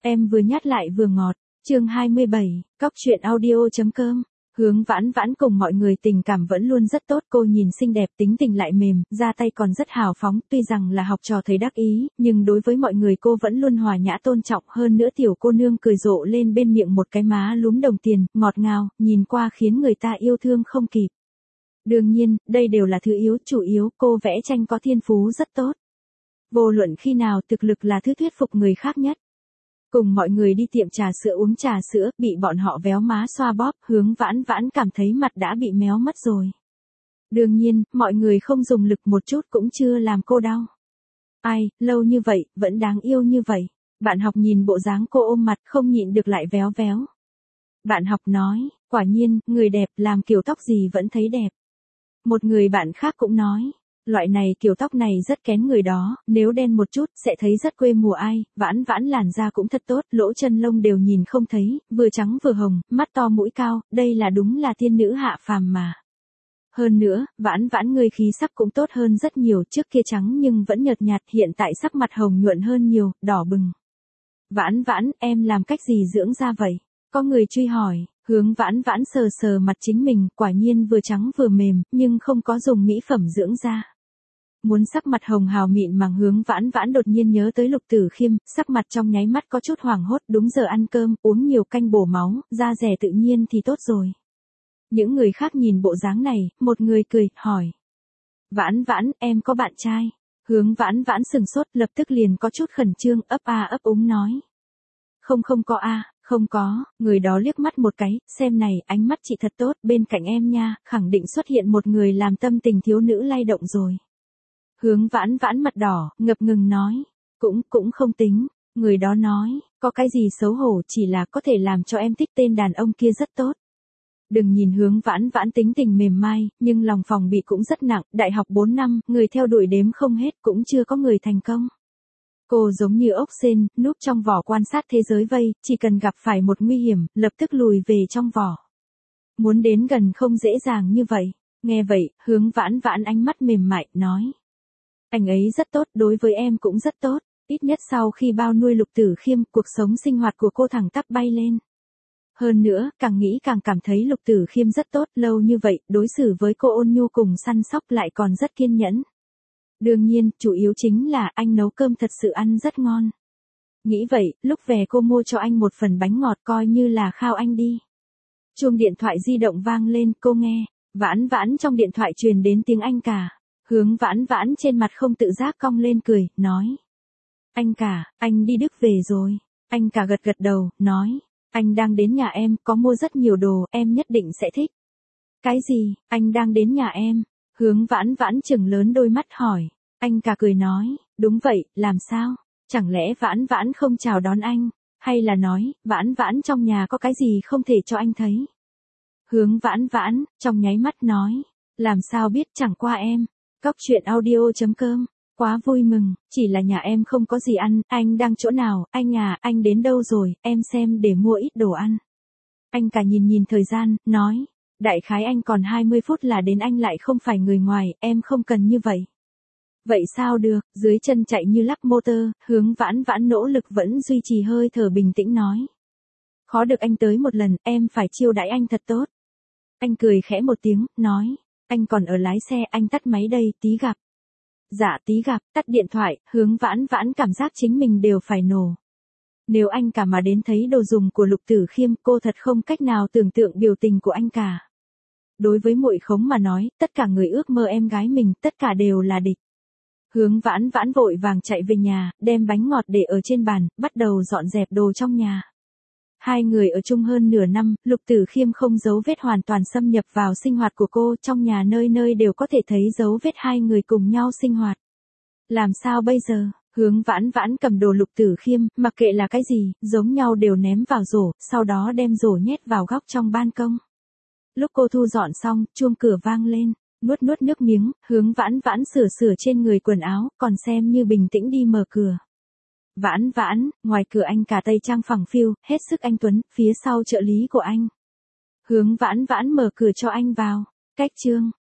Em vừa nhát lại vừa ngọt. Chương 27, Cóc truyện audio.com. Hướng Vãn Vãn cùng mọi người tình cảm vẫn luôn rất tốt, cô nhìn xinh đẹp, tính tình lại mềm, ra tay còn rất hào phóng, tuy rằng là học trò thầy đắc ý, nhưng đối với mọi người cô vẫn luôn hòa nhã tôn trọng, hơn nữa tiểu cô nương cười rộ lên bên miệng một cái má lúm đồng tiền, ngọt ngào, nhìn qua khiến người ta yêu thương không kịp. Đương nhiên, đây đều là thứ yếu, chủ yếu cô vẽ tranh có thiên phú rất tốt. Vô luận khi nào thực lực là thứ thuyết phục người khác nhất. Cùng mọi người đi tiệm trà sữa uống trà sữa, bị bọn họ véo má xoa bóp, Hướng Vãn Vãn cảm thấy mặt đã bị méo mất rồi. Đương nhiên, mọi người không dùng lực một chút cũng chưa làm cô đau. Ai, lâu như vậy, vẫn đáng yêu như vậy. Bạn học nhìn bộ dáng cô ôm mặt không nhịn được lại véo véo. Bạn học nói, quả nhiên, người đẹp làm kiểu tóc gì vẫn thấy đẹp. Một người bạn khác cũng nói. Loại này kiểu tóc này rất kén người đó, nếu đen một chút, sẽ thấy rất quê mùa ai, Vãn Vãn làn da cũng thật tốt, lỗ chân lông đều nhìn không thấy, vừa trắng vừa hồng, mắt to mũi cao, đây là đúng là tiên nữ hạ phàm mà. Hơn nữa, Vãn Vãn người khí sắc cũng tốt hơn rất nhiều, trước kia trắng nhưng vẫn nhợt nhạt, hiện tại sắc mặt hồng nhuận hơn nhiều, đỏ bừng. Vãn Vãn, em làm cách gì dưỡng da vậy? Có người truy hỏi. Hướng Vãn Vãn sờ sờ mặt chính mình, quả nhiên vừa trắng vừa mềm, nhưng không có dùng mỹ phẩm dưỡng da. Muốn sắc mặt hồng hào mịn màng, Hướng Vãn Vãn đột nhiên nhớ tới Lục Tử Khiêm, sắc mặt trong nháy mắt có chút hoảng hốt, đúng giờ ăn cơm, uống nhiều canh bổ máu, da rẻ tự nhiên thì tốt rồi. Những người khác nhìn bộ dáng này, một người cười, hỏi. Vãn Vãn, em có bạn trai? Hướng Vãn Vãn sừng sốt, lập tức liền có chút khẩn trương, ấp ấp úng nói. Không có không có, người đó liếc mắt một cái, xem này, ánh mắt chị thật tốt, bên cạnh em nha, khẳng định xuất hiện một người làm tâm tình thiếu nữ lay động rồi. Hướng Vãn Vãn mặt đỏ, ngập ngừng nói, cũng không tính, người đó nói, có cái gì xấu hổ, chỉ là có thể làm cho em thích tên đàn ông kia rất tốt. Đừng nhìn Hướng Vãn Vãn tính tình mềm mai, nhưng lòng phòng bị cũng rất nặng, đại học 4 năm, người theo đuổi đếm không hết, cũng chưa có người thành công. Cô giống như ốc sên, núp trong vỏ quan sát thế giới vây, chỉ cần gặp phải một nguy hiểm, lập tức lùi về trong vỏ. Muốn đến gần không dễ dàng như vậy. Nghe vậy, Hướng Vãn Vãn ánh mắt mềm mại, nói. Anh ấy rất tốt, đối với em cũng rất tốt, ít nhất sau khi bao nuôi Lục Tử Khiêm, cuộc sống sinh hoạt của cô thẳng tắp bay lên. Hơn nữa, càng nghĩ càng cảm thấy Lục Tử Khiêm rất tốt, lâu như vậy, đối xử với cô ôn nhu cùng săn sóc lại còn rất kiên nhẫn. Đương nhiên, chủ yếu chính là anh nấu cơm thật sự ăn rất ngon. Nghĩ vậy, lúc về cô mua cho anh một phần bánh ngọt coi như là khao anh đi. Chuông điện thoại di động vang lên, cô nghe. Vãn Vãn trong điện thoại truyền đến tiếng anh cả. Hướng Vãn Vãn trên mặt không tự giác cong lên cười, nói. Anh cả, anh đi Đức về rồi. Anh cả gật gật đầu, nói. Anh đang đến nhà em, có mua rất nhiều đồ, em nhất định sẽ thích. Cái gì, anh đang đến nhà em? Hướng Vãn Vãn chừng lớn đôi mắt hỏi. Anh cả cười nói, đúng vậy, làm sao? Chẳng lẽ Vãn Vãn không chào đón anh? Hay là nói, Vãn Vãn trong nhà có cái gì không thể cho anh thấy? Hướng Vãn Vãn, trong nháy mắt nói. Làm sao biết, chẳng qua em. Cóc truyện audio.com. Quá vui mừng, chỉ là nhà em không có gì ăn, anh đang chỗ nào, anh à, anh đến đâu rồi, em xem để mua ít đồ ăn. Anh cả nhìn thời gian, nói. Đại khái anh còn 20 phút là đến, anh lại không phải người ngoài, em không cần như vậy. Vậy sao được, dưới chân chạy như lắc motor, Hướng Vãn Vãn nỗ lực vẫn duy trì hơi thở bình tĩnh nói. Khó được anh tới một lần, em phải chiêu đãi anh thật tốt. Anh cười khẽ một tiếng, nói. Anh còn ở lái xe, anh tắt máy đây, tí gặp. Dạ tí gặp, tắt điện thoại, Hướng Vãn Vãn cảm giác chính mình đều phải nổ. Nếu anh cả mà đến thấy đồ dùng của Lục Tử Khiêm, cô thật không cách nào tưởng tượng biểu tình của anh cả. Đối với muội khống mà nói, tất cả người ước mơ em gái mình, tất cả đều là địch. Hướng Vãn Vãn vội vàng chạy về nhà, đem bánh ngọt để ở trên bàn, bắt đầu dọn dẹp đồ trong nhà. Hai người ở chung hơn nửa năm, Lục Tử Khiêm không dấu vết hoàn toàn xâm nhập vào sinh hoạt của cô, trong nhà nơi nơi đều có thể thấy dấu vết hai người cùng nhau sinh hoạt. Làm sao bây giờ? Hướng Vãn Vãn cầm đồ Lục Tử Khiêm, mặc kệ là cái gì, giống nhau đều ném vào rổ, sau đó đem rổ nhét vào góc trong ban công. Lúc cô thu dọn xong, chuông cửa vang lên, nuốt nước miếng, Hướng Vãn Vãn sửa trên người quần áo, còn xem như bình tĩnh đi mở cửa. Vãn Vãn, ngoài cửa anh cả tây trang phẳng phiu, hết sức anh tuấn, phía sau trợ lý của anh. Hướng Vãn Vãn mở cửa cho anh vào. Cách chương.